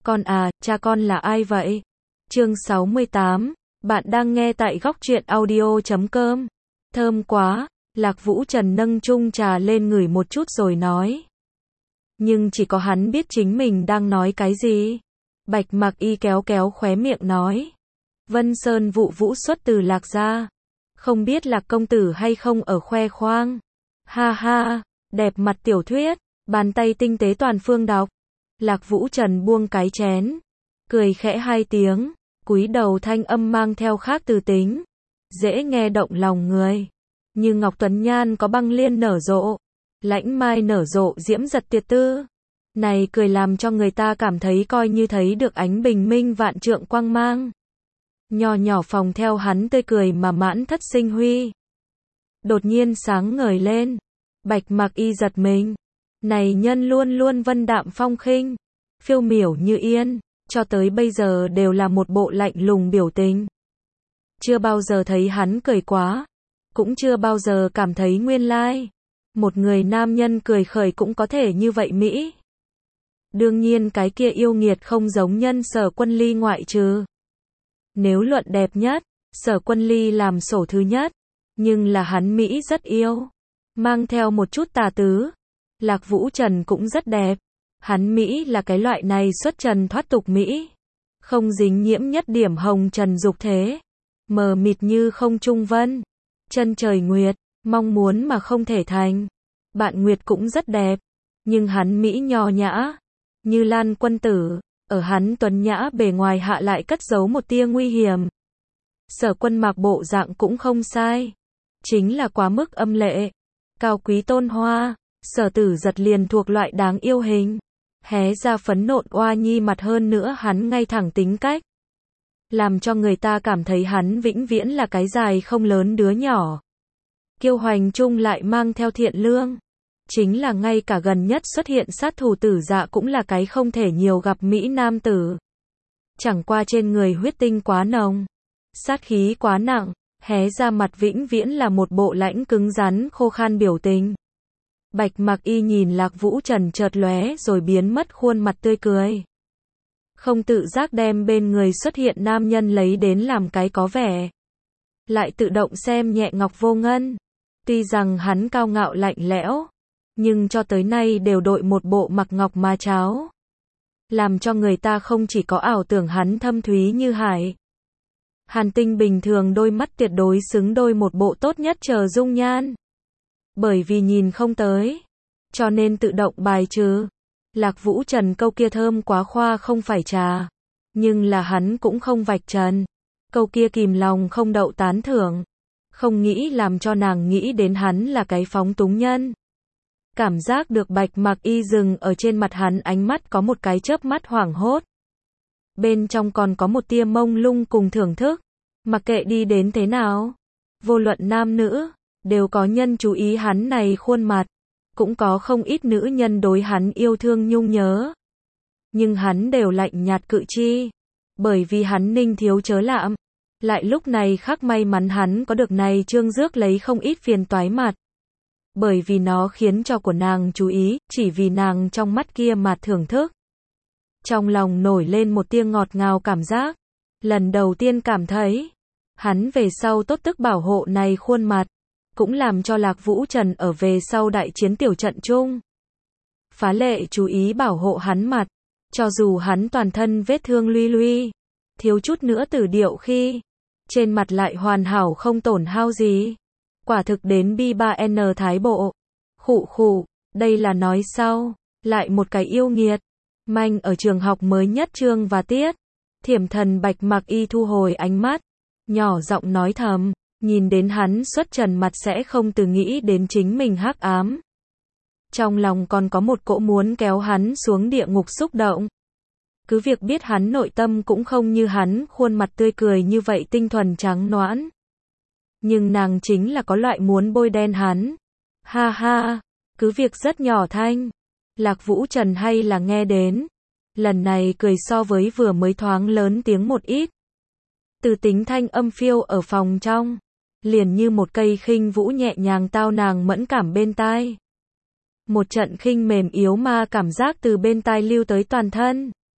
Con à, cha con là ai vậy? Chương 68, bạn đang nghe tại góc truyện audio.com. Thơm quá, Lạc Vũ Trần nâng chung trà lên ngửi một chút rồi nói. Nhưng chỉ có hắn biết chính mình đang nói cái gì. Bạch Mặc Y kéo kéo khóe miệng nói. Vân Sơn vụ vũ xuất từ Lạc gia. Không biết Lạc công tử hay không ở khoe khoang. Ha ha, đẹp mặt tiểu thuyết, bàn tay tinh tế toàn phương đọc. Lạc Vũ Trần buông cái chén, cười khẽ hai tiếng, cúi đầu thanh âm mang theo khác từ tính, dễ nghe động lòng người. Như ngọc tuấn nhan có băng liên nở rộ, lãnh mai nở rộ diễm giật tiệt tư. Này cười làm cho người ta cảm thấy coi như thấy được ánh bình minh vạn trượng quang mang. Nhỏ nhỏ phòng theo hắn tươi cười mà mãn thất sinh huy. Đột nhiên sáng ngời lên, Bạch Mặc Y giật mình. Này nhân luôn luôn vân đạm phong khinh, phiêu miểu như yên, cho tới bây giờ đều là một bộ lạnh lùng biểu tình. Chưa bao giờ thấy hắn cười quá, cũng chưa bao giờ cảm thấy nguyên lai. Một người nam nhân cười khởi cũng có thể như vậy mỹ. Đương nhiên cái kia yêu nghiệt không giống nhân Sở Quân Ly ngoại trừ. Nếu luận đẹp nhất, Sở Quân Ly làm sổ thứ nhất, nhưng là hắn mỹ rất yêu, mang theo một chút tà tứ. Lạc Vũ Trần cũng rất đẹp. Hắn mỹ là cái loại này xuất trần thoát tục mỹ, không dính nhiễm nhất điểm hồng trần dục thế, mờ mịt như không trung vân, chân trời nguyệt, mong muốn mà không thể thành. Bạn Nguyệt cũng rất đẹp, nhưng hắn mỹ nho nhã, như Lan quân tử, ở hắn tuấn nhã bề ngoài hạ lại cất giấu một tia nguy hiểm. Sở Quân mặc bộ dạng cũng không sai, chính là quá mức âm lệ, cao quý tôn hoa. Sở Tử Giật liền thuộc loại đáng yêu hình, hé ra phấn nộn oa nhi mặt, hơn nữa hắn ngay thẳng tính cách, làm cho người ta cảm thấy hắn vĩnh viễn là cái dài không lớn đứa nhỏ. Kiêu hoành chung lại mang theo thiện lương, chính là ngay cả gần nhất xuất hiện sát thủ Tử Dạ cũng là cái không thể nhiều gặp mỹ nam tử. Chẳng qua trên người huyết tinh quá nồng, sát khí quá nặng, hé ra mặt vĩnh viễn là một bộ lãnh cứng rắn khô khan biểu tình. Bạch Mặc Y nhìn Lạc Vũ Trần chợt lóe rồi biến mất khuôn mặt tươi cười. Không tự giác đem bên người xuất hiện nam nhân lấy đến làm cái có vẻ. Lại tự động xem nhẹ Ngọc Vô Ngân. Tuy rằng hắn cao ngạo lạnh lẽo, nhưng cho tới nay đều đội một bộ mặc ngọc ma cháo. Làm cho người ta không chỉ có ảo tưởng hắn thâm thúy như hải. Hàn tinh bình thường đôi mắt tuyệt đối xứng đôi một bộ tốt nhất chờ dung nhan. Bởi vì nhìn không tới, cho nên tự động bài trừ. Lạc Vũ Trần câu kia thơm quá khoa không phải trà, nhưng là hắn cũng không vạch trần. Câu kia kìm lòng không đậu tán thưởng, không nghĩ làm cho nàng nghĩ đến hắn là cái phóng túng nhân. Cảm giác được Bạch Mặc Y dừng ở trên mặt hắn, ánh mắt có một cái chớp mắt hoảng hốt. Bên trong còn có một tia mông lung cùng thưởng thức. Mặc kệ đi đến thế nào, vô luận nam nữ, đều có nhân chú ý hắn này khuôn mặt, cũng có không ít nữ nhân đối hắn yêu thương nhung nhớ. Nhưng hắn đều lạnh nhạt cự chi, bởi vì hắn ninh thiếu chớ lạm. Lại lúc này khác may mắn hắn có được này trương rước lấy không ít phiền toái mặt. Bởi vì nó khiến cho của nàng chú ý, chỉ vì nàng trong mắt kia mà thưởng thức. Trong lòng nổi lên một tia ngọt ngào cảm giác. Lần đầu tiên cảm thấy, hắn về sau tốt tức bảo hộ này khuôn mặt. Cũng làm cho Lạc Vũ Trần ở về sau đại chiến tiểu trận chung phá lệ chú ý bảo hộ hắn mặt, cho dù hắn toàn thân vết thương luy luy, thiếu chút nữa tử điệu khi, trên mặt lại hoàn hảo không tổn hao gì. Quả thực đến bi 3N thái bộ. Khụ khụ, đây là nói sau, lại một cái yêu nghiệt, manh ở trường học mới nhất chương và tiết. Thiểm thần Bạch Mặc Y thu hồi ánh mắt, nhỏ giọng nói thầm. Nhìn đến hắn xuất trần mặt sẽ không từ nghĩ đến chính mình hắc ám. Trong lòng còn có một cỗ muốn kéo hắn xuống địa ngục xúc động. Cứ việc biết hắn nội tâm cũng không như hắn khuôn mặt tươi cười như vậy tinh thuần trắng nõn. Nhưng nàng chính là có loại muốn bôi đen hắn. Ha ha, cứ việc rất nhỏ thanh. Lạc Vũ Trần hay là nghe đến. Lần này cười so với vừa mới thoáng lớn tiếng một ít. Từ tính thanh âm phiêu ở phòng trong. Liền như một cây khinh vũ nhẹ nhàng tao nàng mẫn cảm bên tai. Một trận khinh mềm yếu ma cảm giác từ bên tai lưu tới toàn thân.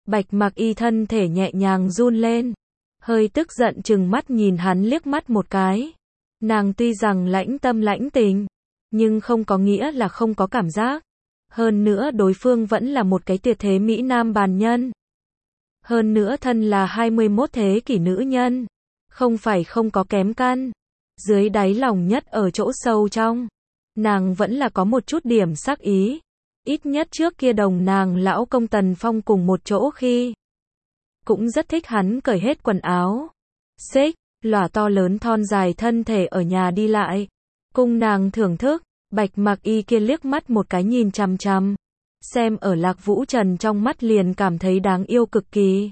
Bạch Mặc Y thân thể nhẹ nhàng run lên, hơi tức giận trừng mắt nhìn hắn liếc mắt một cái. Nàng tuy rằng lãnh tâm lãnh tình, nhưng không có nghĩa là không có cảm giác. Hơn nữa đối phương vẫn là một cái tuyệt thế Mỹ Nam bàn nhân. Hơn nữa thân là 21 thế kỷ nữ nhân. Không phải không có kém căn. Dưới đáy lòng nhất ở chỗ sâu trong, nàng vẫn là có một chút điểm sắc ý. Ít nhất trước kia đồng nàng lão công Tần Phong cùng một chỗ khi, cũng rất thích hắn cởi hết quần áo. Xích, lỏa to lớn thon dài thân thể ở nhà đi lại. Cung nàng thưởng thức, Bạch Mặc Y kia liếc mắt một cái nhìn chằm chằm. Xem ở Lạc Vũ Trần trong mắt liền cảm thấy đáng yêu cực kỳ.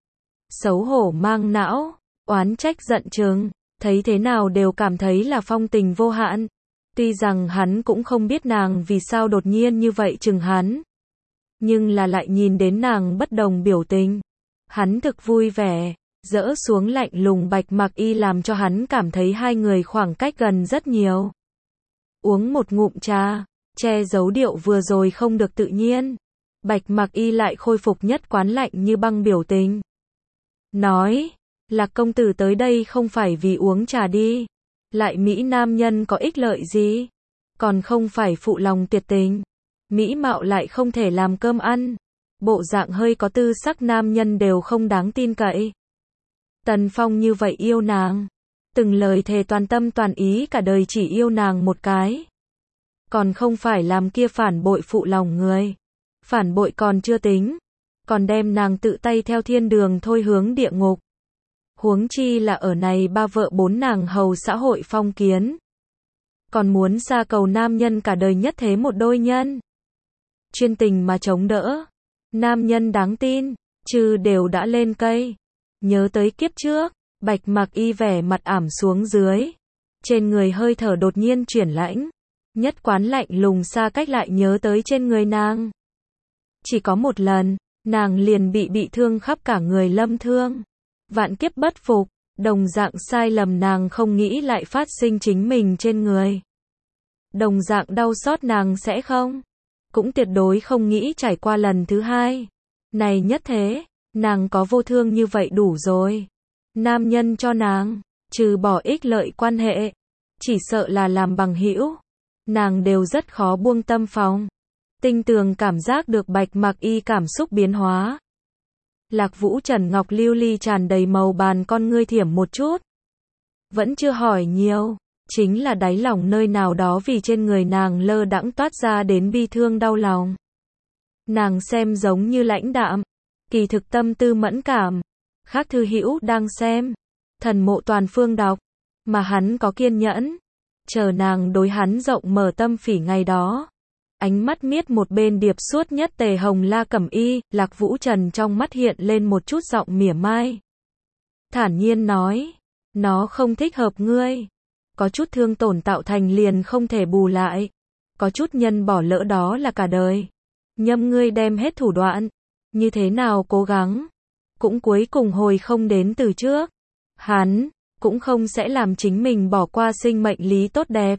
Xấu hổ mang não, oán trách giận chừng, thấy thế nào đều cảm thấy là phong tình vô hạn. Tuy rằng hắn cũng không biết nàng vì sao đột nhiên như vậy chừng hắn. Nhưng là lại nhìn đến nàng bất đồng biểu tình. Hắn thực vui vẻ, dỡ xuống lạnh lùng Bạch Mặc Y làm cho hắn cảm thấy hai người khoảng cách gần rất nhiều. Uống một ngụm trà, che giấu điệu vừa rồi không được tự nhiên. Bạch Mặc Y lại khôi phục nhất quán lạnh như băng biểu tình. Nói, Lạc công tử tới đây không phải vì uống trà đi. Lại Mỹ nam nhân có ích lợi gì? Còn không phải phụ lòng tuyệt tình. Mỹ mạo lại không thể làm cơm ăn. Bộ dạng hơi có tư sắc nam nhân đều không đáng tin cậy. Tần Phong như vậy yêu nàng. Từng lời thề toàn tâm toàn ý cả đời chỉ yêu nàng một cái. Còn không phải làm kia phản bội phụ lòng người. Phản bội còn chưa tính. Còn đem nàng tự tay theo thiên đường thôi hướng địa ngục. Huống chi là ở này ba vợ bốn nàng hầu xã hội phong kiến. Còn muốn xa cầu nam nhân cả đời nhất thế một đôi nhân. Chuyên tình mà chống đỡ. Nam nhân đáng tin, chứ đều đã lên cây. Nhớ tới kiếp trước, Bạch Mặc Y vẻ mặt ảm xuống dưới. Trên người hơi thở đột nhiên chuyển lãnh. Nhất quán lạnh lùng xa cách lại nhớ tới trên người nàng. Chỉ có một lần, nàng liền bị thương khắp cả người lâm thương. Vạn kiếp bất phục, đồng dạng sai lầm nàng không nghĩ lại phát sinh chính mình trên người. Đồng dạng đau xót nàng sẽ không. Cũng tuyệt đối không nghĩ trải qua lần thứ hai. Này nhất thế, nàng có vô thương như vậy đủ rồi. Nam nhân cho nàng, trừ bỏ ích lợi quan hệ, chỉ sợ là làm bằng hữu, nàng đều rất khó buông tâm phóng. Tinh tường cảm giác được Bạch Mặc Y cảm xúc biến hóa. Lạc Vũ Trần ngọc lưu ly tràn đầy màu bàn con ngươi thiểm một chút. Vẫn chưa hỏi nhiều, chính là đáy lòng nơi nào đó vì trên người nàng lơ đãng toát ra đến bi thương đau lòng. Nàng xem giống như lãnh đạm, kỳ thực tâm tư mẫn cảm. Khác thư hữu đang xem, thần mộ toàn phương đọc, mà hắn có kiên nhẫn, chờ nàng đối hắn rộng mở tâm phỉ ngày đó. Ánh mắt miết một bên điệp suốt nhất tề hồng la cẩm y, Lạc Vũ Trần trong mắt hiện lên một chút giọng mỉa mai. Thản nhiên nói, nó không thích hợp ngươi. Có chút thương tổn tạo thành liền không thể bù lại. Có chút nhân bỏ lỡ đó là cả đời. Nhâm ngươi đem hết thủ đoạn. Như thế nào cố gắng. Cũng cuối cùng hồi không đến từ trước. Hắn, cũng không sẽ làm chính mình bỏ qua sinh mệnh lý tốt đẹp.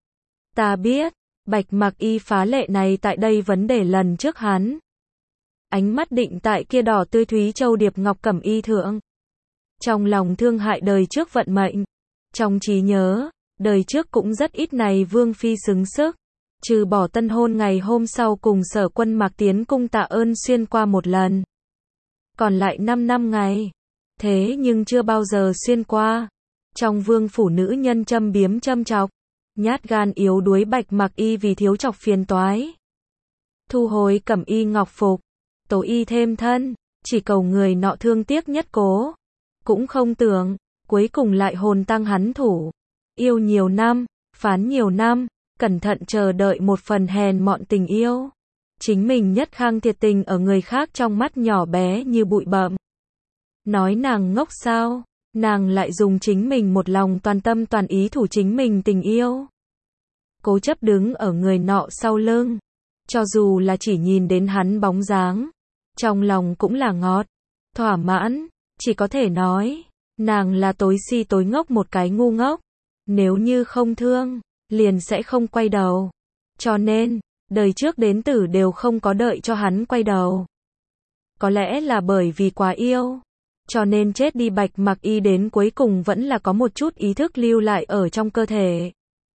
Ta biết, Bạch Mặc Y phá lệ này tại đây vấn đề lần trước hắn. Ánh mắt định tại kia đỏ tươi thúy châu điệp ngọc cẩm y thượng. Trong lòng thương hại đời trước vận mệnh. Trong trí nhớ, đời trước cũng rất ít này vương phi xứng sức. Trừ bỏ tân hôn ngày hôm sau cùng Sở Quân Mạc tiến cung tạ ơn xuyên qua một lần. Còn lại 5 năm ngày. Thế nhưng chưa bao giờ xuyên qua. Trong vương phủ nữ nhân châm biếm châm chọc. Nhát gan yếu đuối Bạch Mặc Y vì thiếu chọc phiền toái. Thu hồi cẩm y ngọc phục. Tố y thêm thân. Chỉ cầu người nọ thương tiếc nhất cố. Cũng không tưởng. Cuối cùng lại hồn tăng hắn thủ. Yêu nhiều năm. Phán nhiều năm. Cẩn thận chờ đợi một phần hèn mọn tình yêu. Chính mình nhất khang thiệt tình ở người khác trong mắt nhỏ bé như bụi bặm. Nói nàng ngốc sao? Nàng lại dùng chính mình một lòng toàn tâm toàn ý thủ chính mình tình yêu. Cố chấp đứng ở người nọ sau lưng. Cho dù là chỉ nhìn đến hắn bóng dáng. Trong lòng cũng là ngọt. Thỏa mãn. Chỉ có thể nói. Nàng là tối si tối ngốc một cái ngu ngốc. Nếu như không thương. Liền sẽ không quay đầu. Cho nên, đời trước đến tử đều không có đợi cho hắn quay đầu. có lẽ là bởi vì quá yêu. Cho nên chết đi Bạch Mặc Y đến cuối cùng vẫn là có một chút ý thức lưu lại ở trong cơ thể.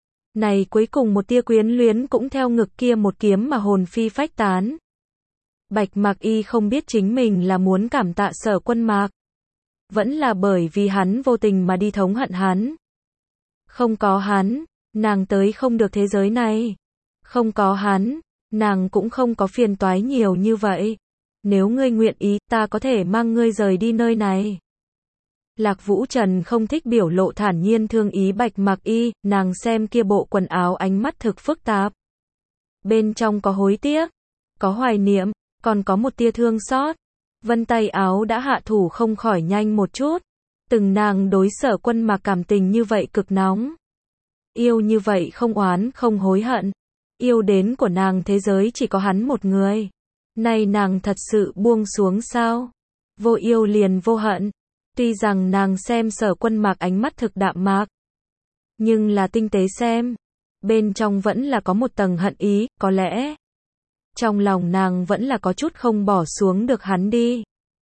Này cuối cùng một tia quyến luyến cũng theo ngực kia một kiếm mà hồn phi phách tán. Bạch Mặc Y không biết chính mình là muốn cảm tạ Sở Quân Mạc. Vẫn là bởi vì hắn vô tình mà đi thống hận hắn. Không có hắn, nàng tới không được thế giới này. Không có hắn, nàng cũng không có phiền toái nhiều như vậy. Nếu ngươi nguyện ý, ta có thể mang ngươi rời đi nơi này. Lạc Vũ Trần không thích biểu lộ thản nhiên thương ý Bạch Mặc Y, nàng xem kia bộ quần áo ánh mắt thực phức tạp. Bên trong có hối tiếc, có hoài niệm, còn có một tia thương xót. Vân tay áo đã hạ thủ không khỏi nhanh một chút. Từng nàng đối Sở Quân Mạc cảm tình như vậy cực nóng. Yêu như vậy không oán không hối hận. Yêu đến của nàng thế giới chỉ có hắn một người. Nay nàng thật sự buông xuống sao? Vô yêu liền vô hận. Tuy rằng nàng xem Sở Quân Mạc ánh mắt thực đạm mạc. Nhưng là tinh tế xem. Bên trong vẫn là có một tầng hận ý, có lẽ. Trong lòng nàng vẫn là có chút không bỏ xuống được hắn đi.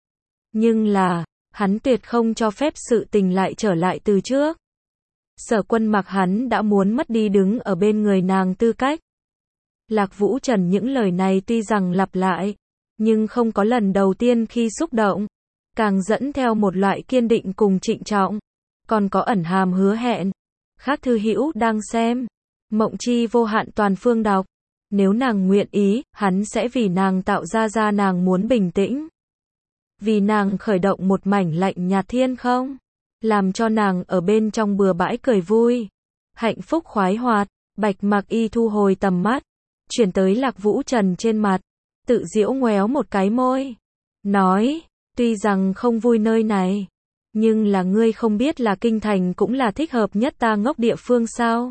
Nhưng là, hắn tuyệt không cho phép sự tình lại trở lại từ trước. Sở Quân Mạc hắn đã muốn mất đi đứng ở bên người nàng tư cách. Lạc Vũ Trần những lời này tuy rằng lặp lại, nhưng không có lần đầu tiên khi xúc động, càng dẫn theo một loại kiên định cùng trịnh trọng, còn có ẩn hàm hứa hẹn. Khác thư hữu đang xem, mộng chi vô hạn toàn phương đọc, nếu nàng nguyện ý, hắn sẽ vì nàng tạo ra nàng muốn bình tĩnh. Vì nàng khởi động một mảnh lạnh nhạt thiên không, làm cho nàng ở bên trong bừa bãi cười vui, hạnh phúc khoái hoạt. Bạch Mặc Y thu hồi tầm mắt, chuyển tới Lạc Vũ Trần trên mặt, tự giễu ngoéo một cái môi, nói, tuy rằng không vui nơi này, nhưng là ngươi không biết là kinh thành cũng là thích hợp nhất ta ngốc địa phương sao?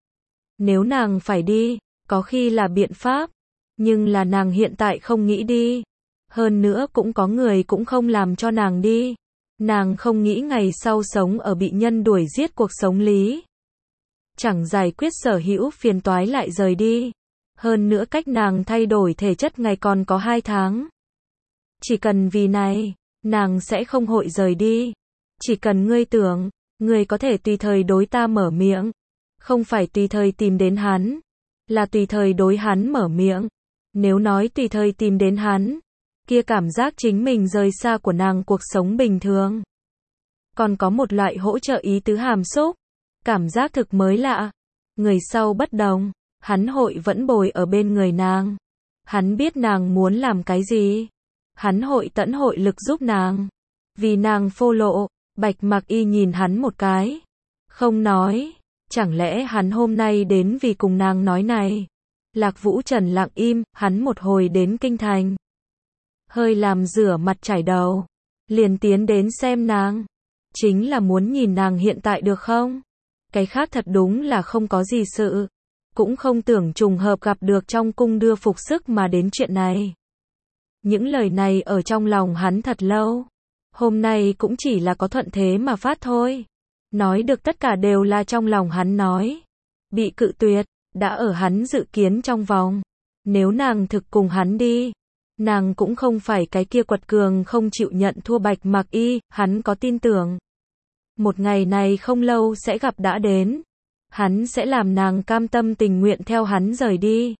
Nếu nàng phải đi, có khi là biện pháp, nhưng là nàng hiện tại không nghĩ đi. Hơn nữa cũng có người cũng không làm cho nàng đi. Nàng không nghĩ ngày sau sống ở bị nhân đuổi giết cuộc sống lý. Chẳng giải quyết sở hữu phiền toái lại rời đi. Hơn nữa cách nàng thay đổi thể chất ngày còn có 2 tháng. Chỉ cần vì này, nàng sẽ không hội rời đi. Chỉ cần ngươi tưởng, ngươi có thể tùy thời đối ta mở miệng. Không phải tùy thời tìm đến hắn, là tùy thời đối hắn mở miệng. Nếu nói tùy thời tìm đến hắn, kia cảm giác chính mình rời xa của nàng cuộc sống bình thường. Còn có một loại hỗ trợ ý tứ hàm xúc, cảm giác thực mới lạ. Người sau bất đồng, hắn hội vẫn bồi ở bên người nàng. Hắn biết nàng muốn làm cái gì. Hắn hội tận hội lực giúp nàng. Vì nàng phô lộ, Bạch Mặc Y nhìn hắn một cái. Không nói, chẳng lẽ hắn hôm nay đến vì cùng nàng nói này. Lạc Vũ Trần lặng im, hắn một hồi đến kinh thành. Hơi làm rửa mặt chải đầu, liền tiến đến xem nàng. Chính là muốn nhìn nàng hiện tại được không? Cái khác thật đúng là không có gì sự. Cũng không tưởng trùng hợp gặp được trong cung đưa phục sức mà đến chuyện này. Những lời này ở trong lòng hắn thật lâu. Hôm nay cũng chỉ là có thuận thế mà phát thôi. Nói được tất cả đều là trong lòng hắn nói. Bị cự tuyệt, đã ở hắn dự kiến trong vòng. Nếu nàng thực cùng hắn đi, nàng cũng không phải cái kia quật cường không chịu nhận thua Bạch Mặc Y, hắn có tin tưởng. Một ngày này không lâu sẽ gặp đã đến. Hắn sẽ làm nàng cam tâm tình nguyện theo hắn rời đi.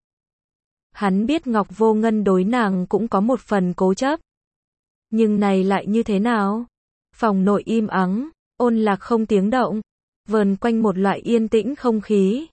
Hắn biết Ngọc Vô Ngân đối nàng cũng có một phần cố chấp. Nhưng này lại như thế nào? Phòng nội im ắng, ôn lạc không tiếng động, vờn quanh một loại yên tĩnh không khí.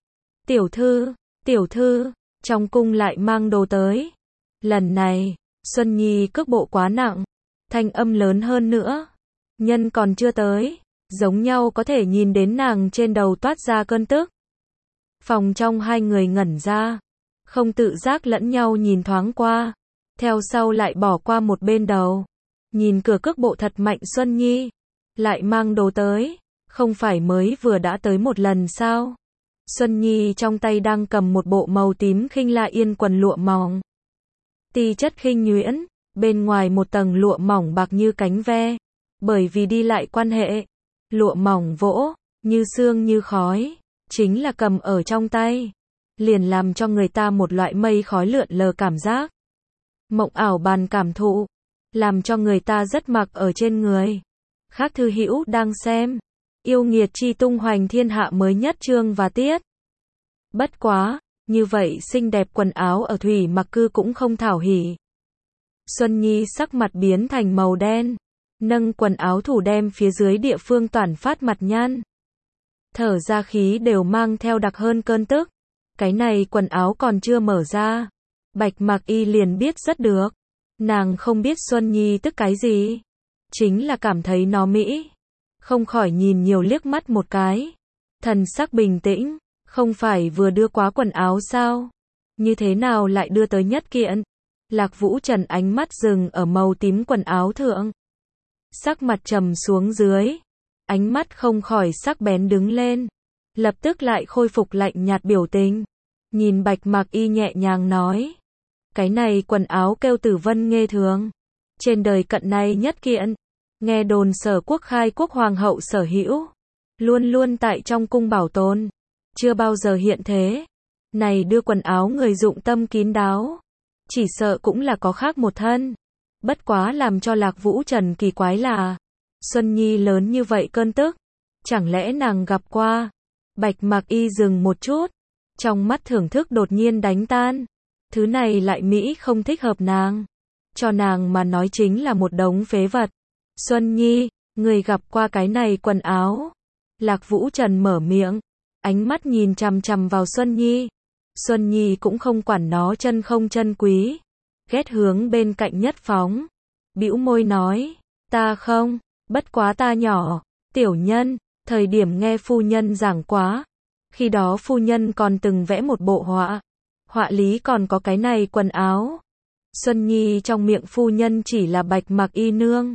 Tiểu thư, trong cung lại mang đồ tới. Lần này, Xuân Nhi cước bộ quá nặng, thanh âm lớn hơn nữa. Nhân còn chưa tới, giống nhau có thể nhìn đến nàng trên đầu toát ra cơn tức. Phòng trong hai người ngẩn ra, không tự giác lẫn nhau nhìn thoáng qua, theo sau lại bỏ qua một bên đầu. Nhìn cửa cước bộ thật mạnh Xuân Nhi, lại mang đồ tới, không phải mới vừa đã tới một lần sao? Xuân Nhi trong tay đang cầm một bộ màu tím khinh la yên quần lụa mỏng. Ti chất khinh nhuyễn, bên ngoài một tầng lụa mỏng bạc như cánh ve, bởi vì đi lại quan hệ, lụa mỏng vỗ, như sương như khói, chính là cầm ở trong tay, liền làm cho người ta một loại mây khói lượn lờ cảm giác. Mộng ảo bàn cảm thụ, làm cho người ta rất mặc ở trên người. Khác thư hữu đang xem Yêu nghiệt chi tung hoành thiên hạ mới nhất chương và tiết. Bất quá, như vậy xinh đẹp quần áo ở Thủy Mặc Cư cũng không thảo hỉ. Xuân Nhi sắc mặt biến thành màu đen, nâng quần áo thủ đem phía dưới địa phương toản phát mặt nhăn. Thở ra khí đều mang theo đặc hơn cơn tức. Cái này quần áo còn chưa mở ra. Bạch Mạc Y liền biết rất được. Nàng không biết Xuân Nhi tức cái gì. Chính là cảm thấy nó mỹ. Không khỏi nhìn nhiều liếc mắt một cái. Thần sắc bình tĩnh, không phải vừa đưa quá quần áo sao? Như thế nào lại đưa tới nhất kiện? Lạc Vũ Trần ánh mắt dừng ở màu tím quần áo thượng. Sắc mặt trầm xuống dưới. Ánh mắt không khỏi sắc bén đứng lên. Lập tức lại khôi phục lạnh nhạt biểu tình. Nhìn Bạch Mạc Y nhẹ nhàng nói. Cái này quần áo kêu Tử Vân Nghê thường. Trên đời cận này nhất kiện. Nghe đồn Sở Quốc khai quốc hoàng hậu sở hữu. Luôn luôn tại trong cung bảo tồn. Chưa bao giờ hiện thế. Này đưa quần áo người dụng tâm kín đáo. Chỉ sợ cũng là có khác một thân. Bất quá làm cho Lạc Vũ Trần kỳ quái là. Xuân Nhi lớn như vậy cơn tức. Chẳng lẽ nàng gặp qua. Bạch Mạc Y dừng một chút. Trong mắt thưởng thức đột nhiên đánh tan. Thứ này lại mỹ không thích hợp nàng. Cho nàng mà nói chính là một đống phế vật. Xuân Nhi, người gặp qua cái này quần áo. Lạc Vũ Trần mở miệng. Ánh mắt nhìn chằm chằm vào Xuân Nhi. Xuân Nhi cũng không quản nó chân không chân quý. Ghét hướng bên cạnh nhất phóng. Bĩu môi nói. Ta không, bất quá ta nhỏ. Tiểu nhân, thời điểm nghe phu nhân giảng quá. Khi đó phu nhân còn từng vẽ một bộ họa. Họa lý còn có cái này quần áo. Xuân Nhi trong miệng phu nhân chỉ là Bạch Mạc Y nương.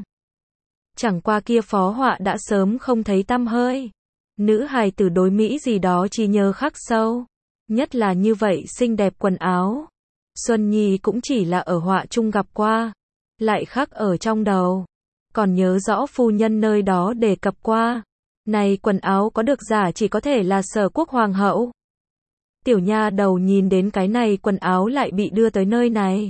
Chẳng qua kia phó họa đã sớm không thấy tăm hơi. Nữ hài tử đối mỹ gì đó chỉ nhớ khắc sâu. Nhất là như vậy xinh đẹp quần áo. Xuân Nhi cũng chỉ là ở họa chung gặp qua. Lại khắc ở trong đầu. Còn nhớ rõ phu nhân nơi đó đề cập qua. Này quần áo có được giả chỉ có thể là Sở Quốc hoàng hậu. Tiểu nha đầu nhìn đến cái này quần áo lại bị đưa tới nơi này.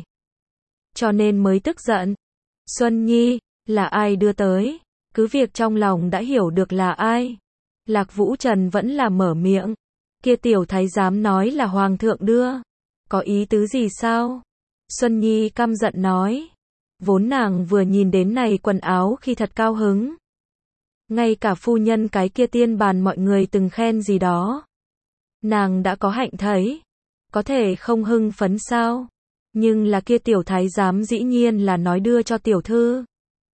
Cho nên mới tức giận. Xuân Nhi, là ai đưa tới? Cứ việc trong lòng đã hiểu được là ai. Lạc Vũ Trần vẫn là mở miệng. Kia tiểu thái giám nói là hoàng thượng đưa. Có ý tứ gì sao? Xuân Nhi căm giận nói. Vốn nàng vừa nhìn đến này quần áo khi thật cao hứng. Ngay cả phu nhân cái kia tiên bàn mọi người từng khen gì đó. Nàng đã có hạnh thấy. Có thể không hưng phấn sao? Nhưng là kia tiểu thái giám dĩ nhiên là nói đưa cho tiểu thư.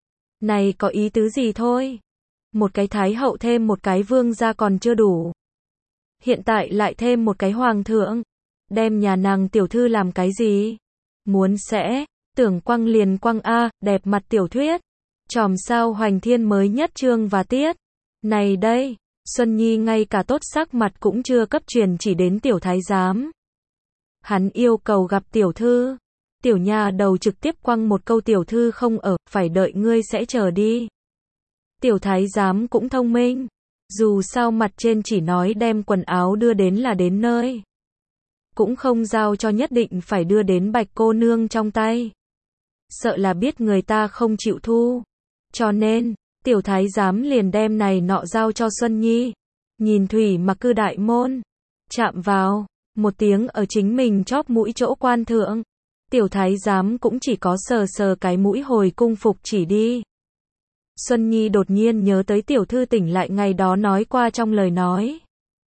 Này có ý tứ gì thôi? Một cái thái hậu thêm một cái vương gia còn chưa đủ. Hiện tại lại thêm một cái hoàng thượng. Đem nhà nàng tiểu thư làm cái gì? Muốn sẽ, tưởng quăng liền quăng a, đẹp mặt tiểu thuyết. Chòm sao Hoành Thiên mới nhất chương và tiết. Này đây, Xuân Nhi ngay cả tốt sắc mặt cũng chưa cấp truyền chỉ đến tiểu thái giám. Hắn yêu cầu gặp tiểu thư. Tiểu nha đầu trực tiếp quăng một câu tiểu thư không ở, phải đợi ngươi sẽ chờ đi. Tiểu thái giám cũng thông minh. Dù sao mặt trên chỉ nói đem quần áo đưa đến là đến nơi. Cũng không giao cho nhất định phải đưa đến Bạch cô nương trong tay. Sợ là biết người ta không chịu thu. Cho nên, tiểu thái giám liền đem này nọ giao cho Xuân Nhi. Nhìn Thủy Mặc Cư đại môn. Chạm vào, một tiếng ở chính mình chóp mũi chỗ quan thượng. Tiểu thái giám cũng chỉ có sờ sờ cái mũi hồi cung phục chỉ đi. Xuân Nhi đột nhiên nhớ tới tiểu thư tỉnh lại ngày đó nói qua trong lời nói.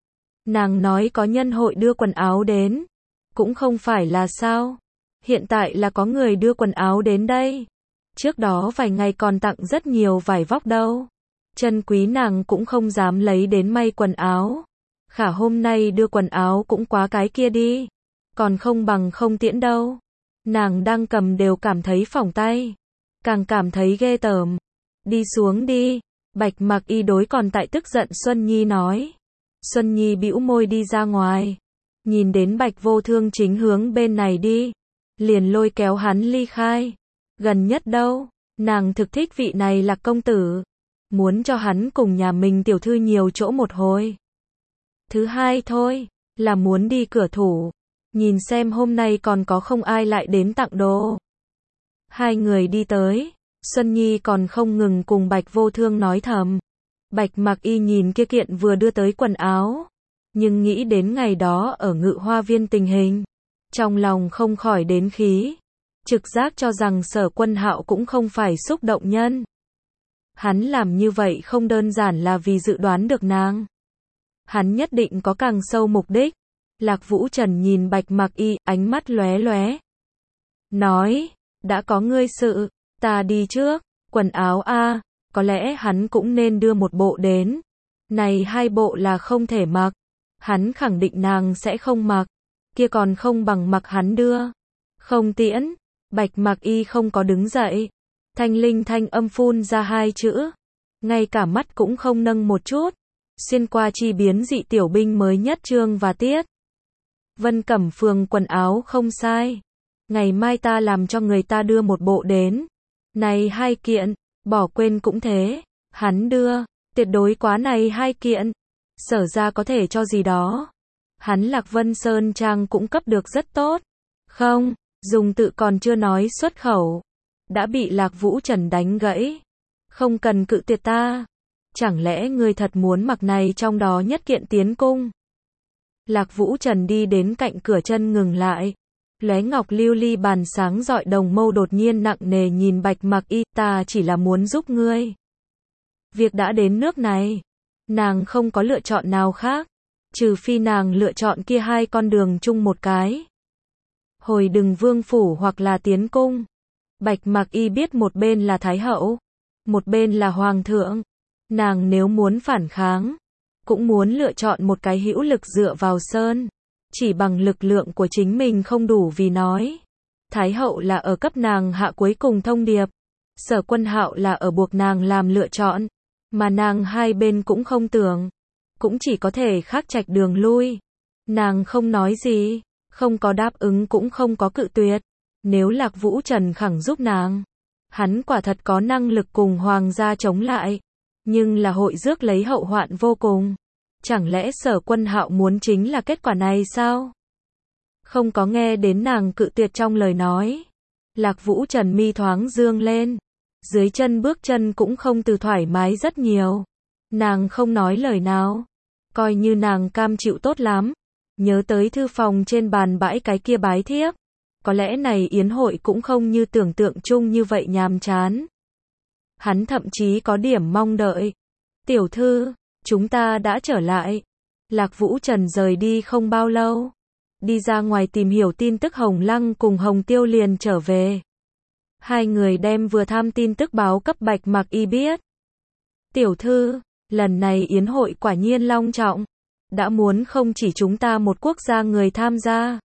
Nàng nói có nhân hội đưa quần áo đến. Cũng không phải là sao. Hiện tại là có người đưa quần áo đến đây. Trước đó vài ngày còn tặng rất nhiều vải vóc đâu. Chân quý nàng cũng không dám lấy đến may quần áo. Khả hôm nay đưa quần áo cũng quá cái kia đi. Còn không bằng không tiễn đâu. Nàng đang cầm đều cảm thấy phỏng tay. Càng cảm thấy ghê tởm. Đi xuống đi. Bạch Mạc Y đối còn tại tức giận Xuân Nhi nói. Xuân Nhi bĩu môi đi ra ngoài. Nhìn đến Bạch Vô Thương chính hướng bên này đi. Liền lôi kéo hắn ly khai. Gần nhất đâu. Nàng thực thích vị này là công tử. Muốn cho hắn cùng nhà mình tiểu thư nhiều chỗ một hồi. Thứ hai thôi. Là muốn đi cửa thủ. Nhìn xem hôm nay còn có không ai lại đến tặng đồ. Hai người đi tới, Xuân Nhi còn không ngừng cùng Bạch Vô Thương nói thầm. Bạch Mặc Y nhìn kia kiện vừa đưa tới quần áo, nhưng nghĩ đến ngày đó ở Ngự Hoa Viên tình hình, trong lòng không khỏi đến khí, trực giác cho rằng Sở Quân Hạo cũng không phải xúc động nhân. Hắn làm như vậy không đơn giản là vì dự đoán được nàng. Hắn nhất định có càng sâu mục đích. Lạc Vũ Trần nhìn Bạch Mặc Y, ánh mắt lóe lóe. Nói, đã có ngươi sự, ta đi trước, quần áo a, có lẽ hắn cũng nên đưa một bộ đến. Này hai bộ là không thể mặc. Hắn khẳng định nàng sẽ không mặc, kia còn không bằng mặc hắn đưa. Không tiễn, Bạch Mặc Y không có đứng dậy. Thanh linh thanh âm phun ra hai chữ, ngay cả mắt cũng không nâng một chút. Xuyên qua chi biến dị tiểu binh mới nhất chương và tiết. Vân Cẩm Phường quần áo không sai. Ngày mai ta làm cho người ta đưa một bộ đến. Này hai kiện, bỏ quên cũng thế. Hắn đưa, tuyệt đối quá này hai kiện. Sở ra có thể cho gì đó. Hắn Lạc Vân Sơn Trang cũng cấp được rất tốt. Không, dùng tự còn chưa nói xuất khẩu. Đã bị Lạc Vũ Trần đánh gãy. Không cần cự tuyệt ta. Chẳng lẽ ngươi thật muốn mặc này trong đó nhất kiện tiến cung? Lạc Vũ Trần đi đến cạnh cửa chân ngừng lại. Lóe ngọc lưu ly bàn sáng rọi đồng mâu đột nhiên nặng nề nhìn Bạch Mặc Y, ta chỉ là muốn giúp ngươi. Việc đã đến nước này, nàng không có lựa chọn nào khác, trừ phi nàng lựa chọn kia hai con đường chung một cái. Hồi Đừng Vương phủ hoặc là tiến cung. Bạch Mặc Y biết một bên là Thái hậu, một bên là Hoàng thượng. Nàng nếu muốn phản kháng, cũng muốn lựa chọn một cái hữu lực dựa vào sơn. Chỉ bằng lực lượng của chính mình không đủ vì nói. Thái hậu là ở cấp nàng hạ cuối cùng thông điệp. Sở Quân Hạo là ở buộc nàng làm lựa chọn. Mà nàng hai bên cũng không tưởng. Cũng chỉ có thể khắc trạch đường lui. Nàng không nói gì, không có đáp ứng cũng không có cự tuyệt. Nếu Lạc Vũ Trần khẳng giúp nàng, hắn quả thật có năng lực cùng hoàng gia chống lại. Nhưng là hội rước lấy hậu hoạn vô cùng. Chẳng lẽ Sở Quân Hạo muốn chính là kết quả này sao? Không có nghe đến nàng cự tuyệt trong lời nói. Lạc Vũ Trần mi thoáng dương lên. Dưới chân bước chân cũng không từ thoải mái rất nhiều. Nàng không nói lời nào. Coi như nàng cam chịu tốt lắm. Nhớ tới thư phòng trên bàn bãi cái kia bái thiếp. Có lẽ này yến hội cũng không như tưởng tượng chung như vậy nhàm chán. Hắn thậm chí có điểm mong đợi. Tiểu thư, chúng ta đã trở lại. Lạc Vũ Trần rời đi không bao lâu. Đi ra ngoài tìm hiểu tin tức Hồng Lăng cùng Hồng Tiêu liền trở về. Hai người đem vừa tham tin tức báo cấp Bạch Mặc Y biết. Tiểu thư, lần này yến hội quả nhiên long trọng. Đã muốn không chỉ chúng ta một quốc gia người tham gia.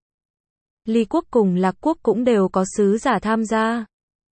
Ly quốc cùng Lạc quốc cũng đều có sứ giả tham gia.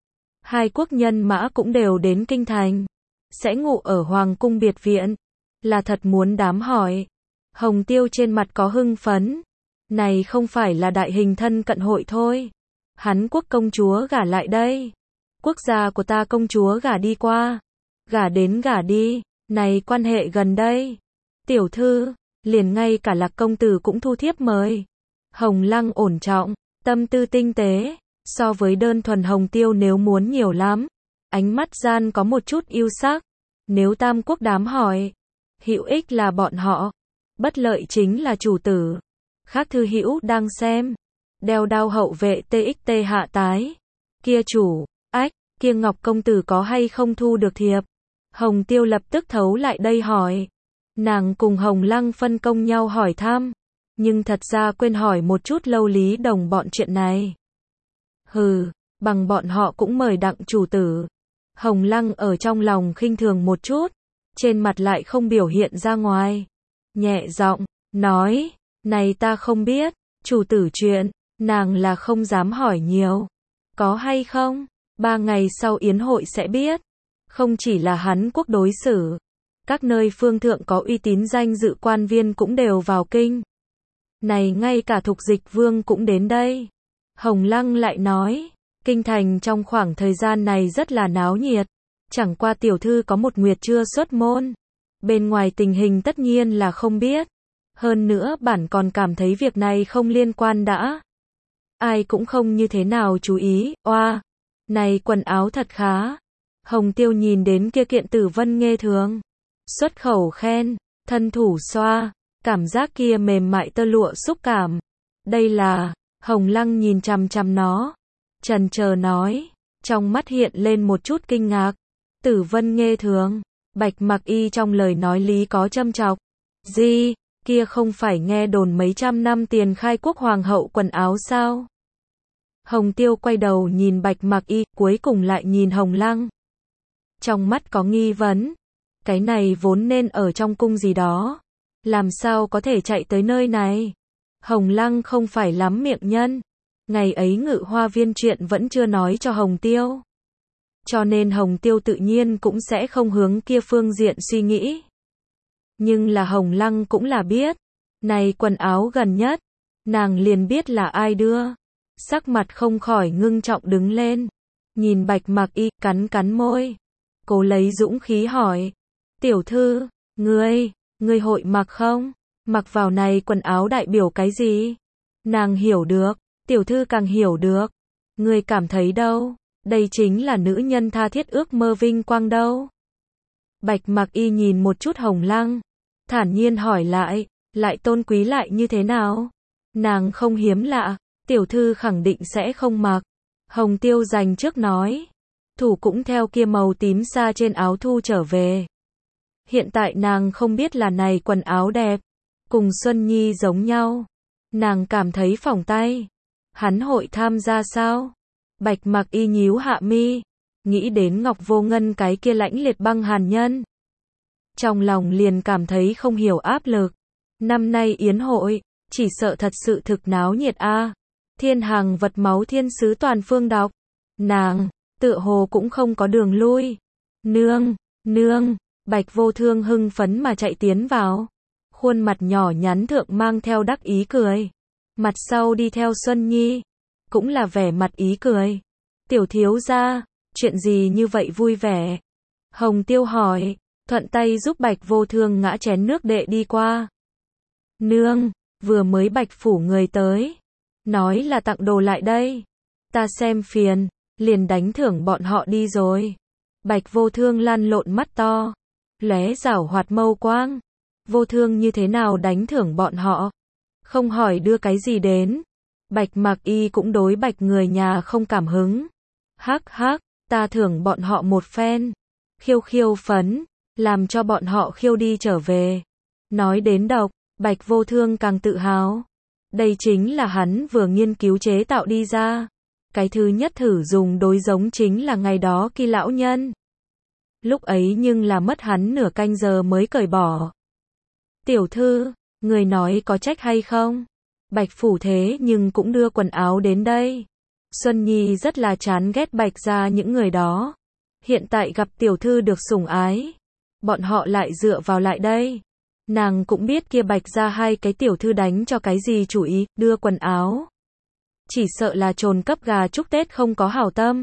Hai quốc nhân mã cũng đều đến kinh thành. Sẽ ngủ ở Hoàng cung biệt viện. Là thật muốn đám hỏi. Hồng Tiêu trên mặt có hưng phấn. Này không phải là đại hình thân cận hội thôi. Hắn quốc công chúa gả lại đây. Quốc gia của ta công chúa gả đi qua. Gả đến gả đi. Này quan hệ gần đây. Tiểu thư, liền ngay cả Lạc công tử cũng thu thiếp mời. Hồng Lăng ổn trọng, tâm tư tinh tế. So với đơn thuần Hồng Tiêu nếu muốn nhiều lắm. Ánh mắt gian có một chút yêu sắc. Nếu tam quốc đám hỏi, hữu ích là bọn họ, bất lợi chính là chủ tử. Khác thư hữu đang xem. Đeo đao hậu vệ TXT hạ tái. Kia chủ, ách, kia Ngọc công tử có hay không thu được thiệp? Hồng Tiêu lập tức thấu lại đây hỏi. Nàng cùng Hồng Lăng phân công nhau hỏi thăm. Nhưng thật ra quên hỏi một chút Lâu Lý Đồng bọn chuyện này. Hừ, bằng bọn họ cũng mời đặng chủ tử. Hồng Lăng ở trong lòng khinh thường một chút. Trên mặt lại không biểu hiện ra ngoài. Nhẹ giọng, nói, này ta không biết, chủ tử chuyện, nàng là không dám hỏi nhiều. Có hay không? 3 ngày sau yến hội sẽ biết. Không chỉ là hắn quốc đối xử. Các nơi phương thượng có uy tín danh dự quan viên cũng đều vào kinh. Này ngay cả Thục Dịch Vương cũng đến đây. Hồng Lăng lại nói, kinh thành trong khoảng thời gian này rất là náo nhiệt. Chẳng qua tiểu thư có một nguyệt chưa xuất môn. Bên ngoài tình hình tất nhiên là không biết. Hơn nữa bản còn cảm thấy việc này không liên quan đã. Ai cũng không như thế nào chú ý, oa. Này quần áo thật khá. Hồng Tiêu nhìn đến kia kiện Tử Vân Nghê Thường. Xuất khẩu khen, thân thủ xoa, cảm giác kia mềm mại tơ lụa xúc cảm. Đây là, Hồng Lăng nhìn chằm chằm nó. Chần chờ nói, trong mắt hiện lên một chút kinh ngạc. Tử Vân Nghê Thường, Bạch Mặc Y trong lời nói lý có châm chọc. Gì, kia không phải nghe đồn mấy trăm năm tiền khai quốc hoàng hậu quần áo sao? Hồng Tiêu quay đầu nhìn Bạch Mặc Y, cuối cùng lại nhìn Hồng Lăng. Trong mắt có nghi vấn. Cái này vốn nên ở trong cung gì đó. Làm sao có thể chạy tới nơi này? Hồng Lăng không phải lắm miệng nhân. Ngày ấy Ngự Hoa Viên chuyện vẫn chưa nói cho Hồng Tiêu. Cho nên Hồng Tiêu tự nhiên cũng sẽ không hướng kia phương diện suy nghĩ. Nhưng là Hồng Lăng cũng là biết. Này quần áo gần nhất. Nàng liền biết là ai đưa. Sắc mặt không khỏi ngưng trọng đứng lên. Nhìn Bạch Mặc Y cắn cắn môi. Cố lấy dũng khí hỏi. Tiểu thư, ngươi hội mặc không? Mặc vào này quần áo đại biểu cái gì? Nàng hiểu được, tiểu thư càng hiểu được. Ngươi cảm thấy đâu? Đây chính là nữ nhân tha thiết ước mơ vinh quang đâu. Bạch Mặc Y nhìn một chút Hồng Lăng. Thản nhiên hỏi lại tôn quý lại như thế nào? Nàng không hiếm lạ, tiểu thư khẳng định sẽ không mặc. Hồng Tiêu dành trước nói. Thủ cũng theo kia màu tím xa trên áo thu trở về. Hiện tại nàng không biết là này quần áo đẹp. Cùng Xuân Nhi giống nhau. Nàng cảm thấy phỏng tay. Hắn hội tham gia sao? Bạch Mặc Y nhíu hạ mi. Nghĩ đến Ngọc Vô Ngân cái kia lãnh liệt băng hàn nhân. Trong lòng liền cảm thấy không hiểu áp lực. Năm nay yến hội, chỉ sợ thật sự thực náo nhiệt a. Thiên hàng vật máu thiên sứ toàn phương đọc. Nàng, tựa hồ cũng không có đường lui. Nương, Bạch Vô Thương hưng phấn mà chạy tiến vào. Khuôn mặt nhỏ nhắn thượng mang theo đắc ý cười. Mặt sau đi theo Xuân Nhi. Cũng là vẻ mặt ý cười. Tiểu thiếu gia, chuyện gì như vậy vui vẻ? Hồng Tiêu hỏi, thuận tay giúp Bạch Vô Thương ngã chén nước đệ đi qua. Nương, vừa mới Bạch phủ người tới. Nói là tặng đồ lại đây. Ta xem phiền, liền đánh thưởng bọn họ đi rồi. Bạch Vô Thương lăn lộn mắt to. Lóe giảo hoạt mâu quang. Vô Thương như thế nào đánh thưởng bọn họ? Không hỏi đưa cái gì đến. Bạch Mặc Y cũng đối Bạch người nhà không cảm hứng. Hắc, ta thưởng bọn họ một phen. Khiêu phấn, làm cho bọn họ khiêu đi trở về. Nói đến độc, Bạch Vô Thương càng tự hào. Đây chính là hắn vừa nghiên cứu chế tạo đi ra. Cái thứ nhất thử dùng đối giống chính là ngày đó Kỳ lão nhân. Lúc ấy nhưng là mất hắn nửa canh giờ mới cởi bỏ. Tiểu thư, người nói có trách hay không? Bạch phủ thế nhưng cũng đưa quần áo đến đây. Xuân Nhi rất là chán ghét Bạch gia những người đó. Hiện tại gặp tiểu thư được sủng ái. Bọn họ lại dựa vào lại đây. Nàng cũng biết kia Bạch gia hai cái tiểu thư đánh cho cái gì chủ ý, đưa quần áo. Chỉ sợ là trồn cấp gà chúc Tết không có hảo tâm.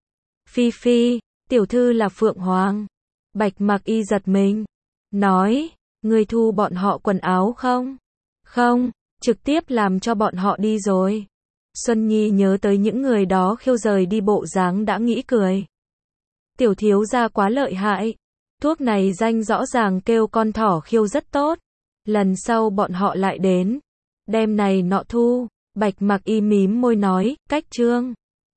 Phi, tiểu thư là Phượng Hoàng. Bạch Mặc Y giật mình. Nói, người thu bọn họ quần áo không? Không, trực tiếp làm cho bọn họ đi rồi. Xuân Nhi nhớ tới những người đó khiêu rời đi bộ dáng đã nghĩ cười. Tiểu thiếu gia quá lợi hại. Thuốc này danh rõ ràng kêu con thỏ khiêu rất tốt. Lần sau bọn họ lại đến. Đem này nọ thu. Bạch Mặc Y mím môi nói, cách trương.